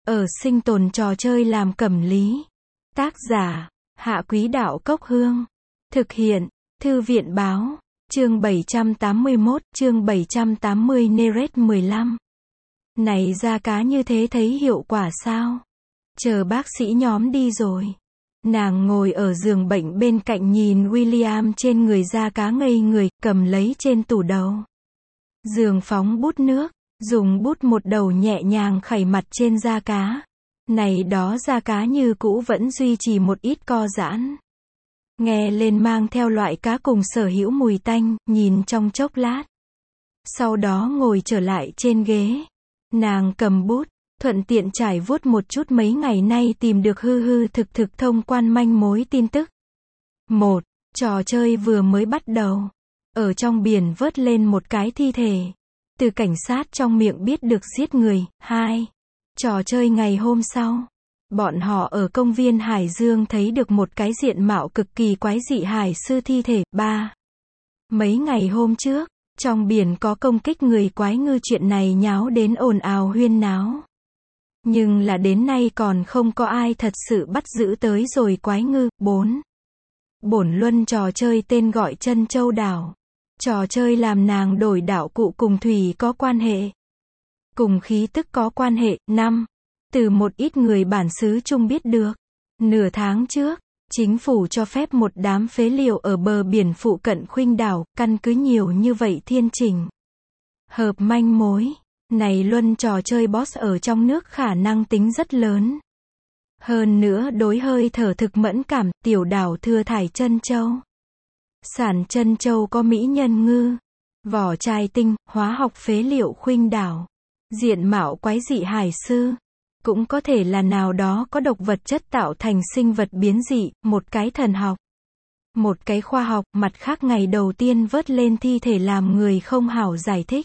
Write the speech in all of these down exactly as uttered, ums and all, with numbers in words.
Ở sinh tồn trò chơi làm cẩm lý. Tác giả, Hạ Quý Đạo Cốc Hương. Thực hiện, Thư viện Báo. Chương bảy trăm tám mươi mốt, chương bảy trăm tám mươi Neret mười lăm. Này da cá như thế thấy hiệu quả sao? Chờ bác sĩ nhóm đi rồi. Nàng ngồi ở giường bệnh bên cạnh nhìn William trên người da cá ngây người, cầm lấy trên tủ đầu. Giường phóng bút nước, dùng bút một đầu nhẹ nhàng khẩy mặt trên da cá. Này đó da cá như cũ vẫn duy trì một ít co giãn. Nghe lên mang theo loại cá cùng sở hữu mùi tanh, nhìn trong chốc lát. Sau đó ngồi trở lại trên ghế. Nàng cầm bút, thuận tiện trải vuốt một chút mấy ngày nay tìm được hư hư thực thực thông quan manh mối tin tức. Một, trò chơi vừa mới bắt đầu. Ở trong biển vớt lên một cái thi thể. Từ cảnh sát trong miệng biết được giết người. Hai, trò chơi ngày hôm sau. Bọn họ ở công viên Hải Dương thấy được một cái diện mạo cực kỳ quái dị hải sư thi thể. Ba, mấy ngày hôm trước, trong biển có công kích người quái ngư, chuyện này nháo đến ồn ào huyên náo. Nhưng là đến nay còn không có ai thật sự bắt giữ tới rồi quái ngư. Bốn, bổn luân trò chơi tên gọi Chân Châu Đảo. Trò chơi làm nàng đổi đạo cụ cùng thủy có quan hệ. Cùng khí tức có quan hệ. Năm, từ một ít người bản xứ chung biết được. Nửa tháng trước, chính phủ cho phép một đám phế liệu ở bờ biển phụ cận Khuynh đảo, căn cứ nhiều như vậy thiên trình. Hợp manh mối. Này luân trò chơi boss ở trong nước khả năng tính rất lớn. Hơn nữa đối hơi thở thực mẫn cảm, tiểu đảo thưa thải chân châu. Sản chân châu có mỹ nhân ngư, vỏ chai tinh, hóa học phế liệu Khuynh đảo. Diện mạo quái dị hải sư. Cũng có thể là nào đó có độc vật chất tạo thành sinh vật biến dị, một cái thần học. Một cái khoa học, mặt khác ngày đầu tiên vớt lên thi thể làm người không hảo giải thích.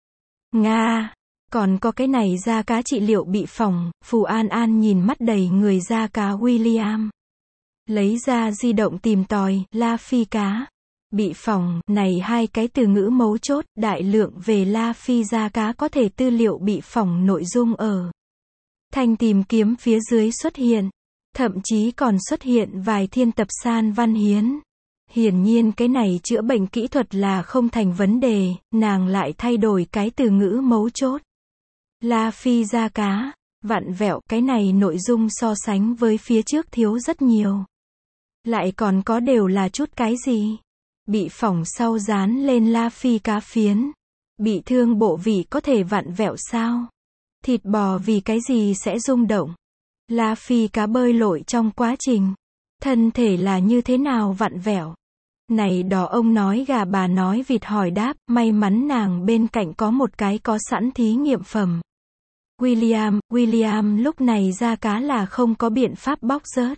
Nga, còn có cái này da cá trị liệu bị phỏng. Phù An An nhìn mắt đầy người da cá William. Lấy ra di động tìm tòi, La Phi cá. Bị phỏng, này hai cái từ ngữ mấu chốt, đại lượng về La Phi da cá có thể tư liệu bị phỏng nội dung ở thanh tìm kiếm phía dưới xuất hiện. Thậm chí còn xuất hiện vài thiên tập san văn hiến. Hiển nhiên cái này chữa bệnh kỹ thuật là không thành vấn đề, nàng lại thay đổi cái từ ngữ mấu chốt. La Phi da cá, vặn vẹo, cái này nội dung so sánh với phía trước thiếu rất nhiều. Lại còn có đều là chút cái gì? Bị phỏng sau dán lên La Phi cá phiến. Bị thương bộ vị có thể vặn vẹo sao? Thịt bò vì cái gì sẽ rung động? La Phi cá bơi lội trong quá trình. Thân thể là như thế nào vặn vẹo? Này đó ông nói gà bà nói vịt hỏi đáp, may mắn nàng bên cạnh có một cái có sẵn thí nghiệm phẩm. William, William lúc này da cá là không có biện pháp bóc rớt.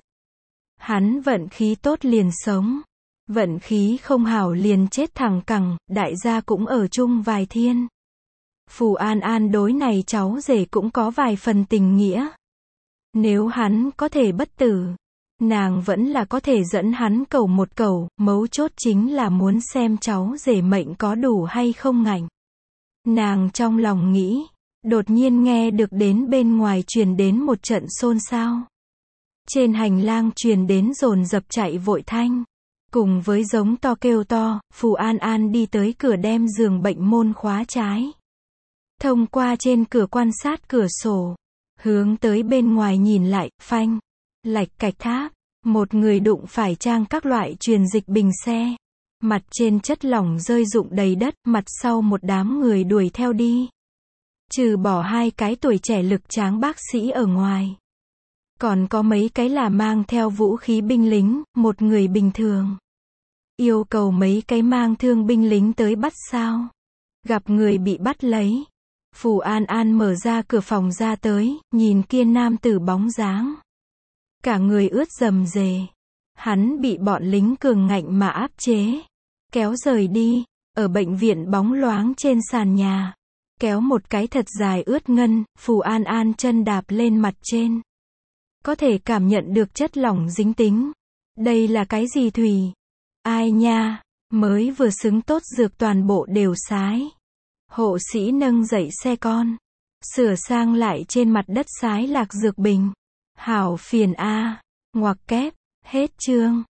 Hắn vận khí tốt liền sống. Vận khí không hảo liền chết thẳng cẳng, đại gia cũng ở chung vài thiên. Phù An An đối này cháu rể cũng có vài phần tình nghĩa. Nếu hắn có thể bất tử, nàng vẫn là có thể dẫn hắn cầu một cầu, mấu chốt chính là muốn xem cháu rể mệnh có đủ hay không ngạnh. Nàng trong lòng nghĩ, đột nhiên nghe được đến bên ngoài truyền đến một trận xôn xao. Trên hành lang truyền đến dồn dập chạy vội thanh. Cùng với giống to kêu to, Phù An An đi tới cửa đem giường bệnh môn khóa trái. Thông qua trên cửa quan sát cửa sổ. Hướng tới bên ngoài nhìn lại, phanh. Lạch cạch tháp. Một người đụng phải trang các loại truyền dịch bình xe. Mặt trên chất lỏng rơi rụng đầy đất, mặt sau một đám người đuổi theo đi. Trừ bỏ hai cái tuổi trẻ lực tráng bác sĩ ở ngoài. Còn có mấy cái là mang theo vũ khí binh lính, một người bình thường. Yêu cầu mấy cái mang thương binh lính tới bắt sao. Gặp người bị bắt lấy. Phù An An mở ra cửa phòng ra tới, nhìn kia nam tử bóng dáng. Cả người ướt rầm rề. Hắn bị bọn lính cường ngạnh mà áp chế. Kéo rời đi, ở bệnh viện bóng loáng trên sàn nhà. Kéo một cái thật dài ướt ngân, Phù An An chân đạp lên mặt trên. Có thể cảm nhận được chất lỏng dính tính. Đây là cái gì thủy? Ai nha, mới vừa xứng tốt dược toàn bộ đều sái. Hộ sĩ nâng dậy xe con. Sửa sang lại trên mặt đất xái lạc dược bình. Hảo phiền a. Ngoặc kép. Hết chương.